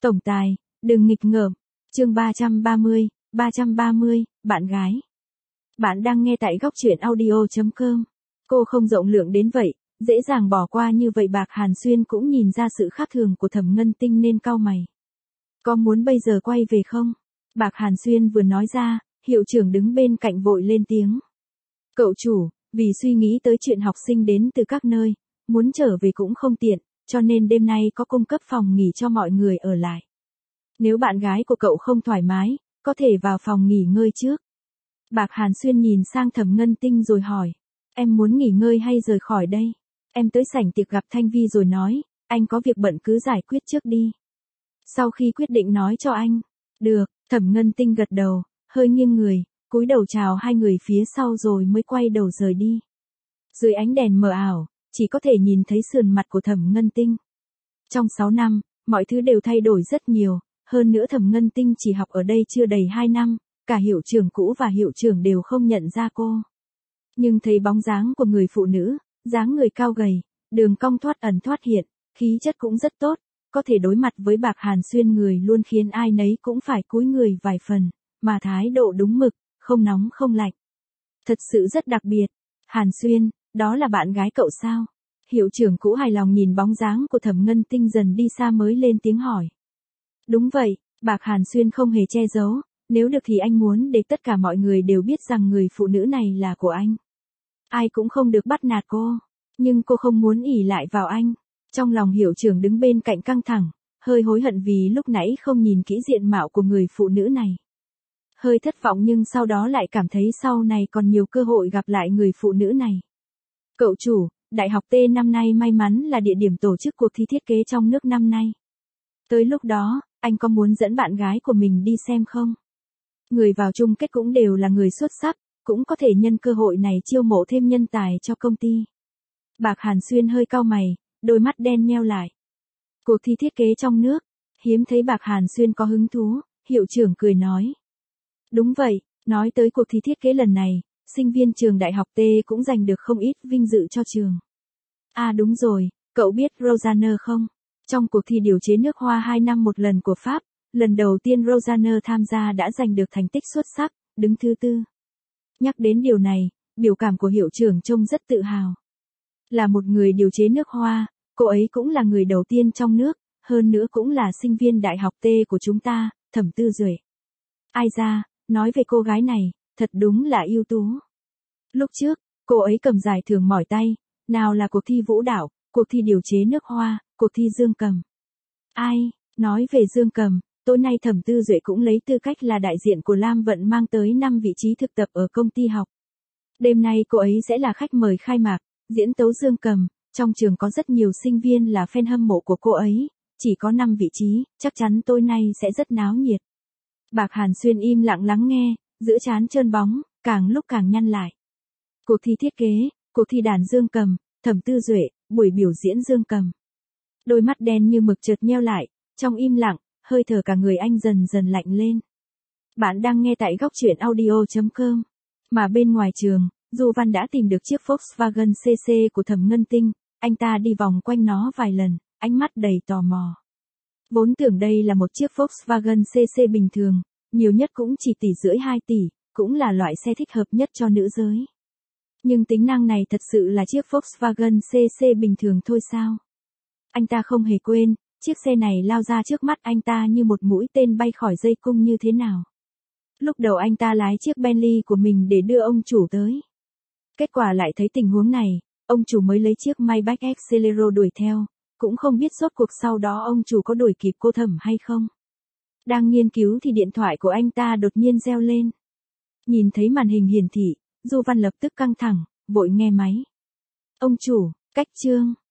Tổng tài, đừng nghịch ngợm. Chương 330, bạn gái. Bạn đang nghe tại góc truyện audio.com. Cô không rộng lượng đến vậy, dễ dàng bỏ qua như vậy. Bạc Hàn Xuyên cũng nhìn ra sự khác thường của Thẩm Ngân Tinh nên cau mày. Có muốn bây giờ quay về không? Bạc Hàn Xuyên vừa nói ra, hiệu trưởng đứng bên cạnh vội lên tiếng. Cậu chủ, vì suy nghĩ tới chuyện học sinh đến từ các nơi, muốn trở về cũng không tiện, cho nên đêm nay có cung cấp phòng nghỉ cho mọi người ở lại. Nếu bạn gái của cậu không thoải mái, có thể vào phòng nghỉ ngơi trước. Bạc Hàn Xuyên nhìn sang Thẩm Ngân Tinh rồi hỏi. Em muốn nghỉ ngơi hay rời khỏi đây? Em tới sảnh tiệc gặp Thanh Vi rồi nói, anh có việc bận cứ giải quyết trước đi. Sau khi quyết định nói cho anh. Được, Thẩm Ngân Tinh gật đầu, hơi nghiêng người, cúi đầu chào hai người phía sau rồi mới quay đầu rời đi. Dưới ánh đèn mờ ảo, chỉ có thể nhìn thấy sườn mặt của Thẩm Ngân Tinh. Trong 6 năm, mọi thứ đều thay đổi rất nhiều, hơn nữa Thẩm Ngân Tinh chỉ học ở đây chưa đầy 2 năm, cả hiệu trưởng cũ và hiệu trưởng đều không nhận ra cô. Nhưng thấy bóng dáng của người phụ nữ, dáng người cao gầy, đường cong thoát ẩn thoát hiện, khí chất cũng rất tốt, có thể đối mặt với Bạc Hàn Xuyên người luôn khiến ai nấy cũng phải cúi người vài phần, mà thái độ đúng mực, không nóng không lạnh. Thật sự rất đặc biệt. Hàn Xuyên, đó là bạn gái cậu sao? Hiệu trưởng cũ hài lòng nhìn bóng dáng của Thẩm Ngân Tinh dần đi xa mới lên tiếng hỏi. Đúng vậy, Bạc Hàn Xuyên không hề che giấu, nếu được thì anh muốn để tất cả mọi người đều biết rằng người phụ nữ này là của anh. Ai cũng không được bắt nạt cô, nhưng cô không muốn ỷ lại vào anh. Trong lòng hiệu trưởng đứng bên cạnh căng thẳng, hơi hối hận vì lúc nãy không nhìn kỹ diện mạo của người phụ nữ này. Hơi thất vọng nhưng sau đó lại cảm thấy sau này còn nhiều cơ hội gặp lại người phụ nữ này. Cậu chủ, Đại học T năm nay may mắn là địa điểm tổ chức cuộc thi thiết kế trong nước năm nay. Tới lúc đó, anh có muốn dẫn bạn gái của mình đi xem không? Người vào chung kết cũng đều là người xuất sắc, cũng có thể nhân cơ hội này chiêu mộ thêm nhân tài cho công ty. Bạc Hàn Xuyên hơi cau mày, đôi mắt đen nheo lại. Cuộc thi thiết kế trong nước, hiếm thấy Bạc Hàn Xuyên có hứng thú, hiệu trưởng cười nói. Đúng vậy, nói tới cuộc thi thiết kế lần này, sinh viên trường Đại học T cũng giành được không ít vinh dự cho trường. À đúng rồi, cậu biết Rosanne không? Trong cuộc thi điều chế nước hoa 2 năm một lần của Pháp, lần đầu tiên Rosanne tham gia đã giành được thành tích xuất sắc, đứng thứ 4. Nhắc đến điều này, biểu cảm của hiệu trưởng trông rất tự hào. Là một người điều chế nước hoa, cô ấy cũng là người đầu tiên trong nước, hơn nữa cũng là sinh viên Đại học T của chúng ta, Thẩm Tư Duệ. Ai ra, nói về cô gái này, thật đúng là ưu tú. Lúc trước, cô ấy cầm giải thưởng mỏi tay, nào là cuộc thi vũ đạo, cuộc thi điều chế nước hoa, cuộc thi dương cầm. Ai, nói về dương cầm, tối nay Thẩm Tư Duệ cũng lấy tư cách là đại diện của Lam Vận mang tới 5 vị trí thực tập ở công ty học. Đêm nay cô ấy sẽ là khách mời khai mạc, diễn tấu dương cầm, trong trường có rất nhiều sinh viên là fan hâm mộ của cô ấy, chỉ có 5 vị trí, chắc chắn tối nay sẽ rất náo nhiệt. Bạc Hàn Xuyên im lặng lắng nghe, giữa trán trơn bóng, càng lúc càng nhăn lại. Cuộc thi thiết kế, cuộc thi đàn dương cầm, Thẩm Tư Duệ, buổi biểu diễn dương cầm. Đôi mắt đen như mực chợt nheo lại, trong im lặng, hơi thở cả người anh dần dần lạnh lên. Bạn đang nghe tại góc truyện audio.com. Mà bên ngoài trường, Du Văn đã tìm được chiếc Volkswagen CC của Thẩm Ngân Tinh, anh ta đi vòng quanh nó vài lần, ánh mắt đầy tò mò. Vốn tưởng đây là một chiếc Volkswagen CC bình thường, nhiều nhất cũng chỉ 1,5 tỷ, cũng là loại xe thích hợp nhất cho nữ giới. Nhưng tính năng này thật sự là chiếc Volkswagen CC bình thường thôi sao? Anh ta không hề quên, chiếc xe này lao ra trước mắt anh ta như một mũi tên bay khỏi dây cung như thế nào. Lúc đầu anh ta lái chiếc Bentley của mình để đưa ông chủ tới. Kết quả lại thấy tình huống này, ông chủ mới lấy chiếc Maybach Exelero đuổi theo, cũng không biết rốt cuộc sau đó ông chủ có đuổi kịp cô Thẩm hay không. Đang nghiên cứu thì điện thoại của anh ta đột nhiên reo lên. Nhìn thấy màn hình hiển thị, Du Văn lập tức căng thẳng, vội nghe máy. Ông chủ, cách chương.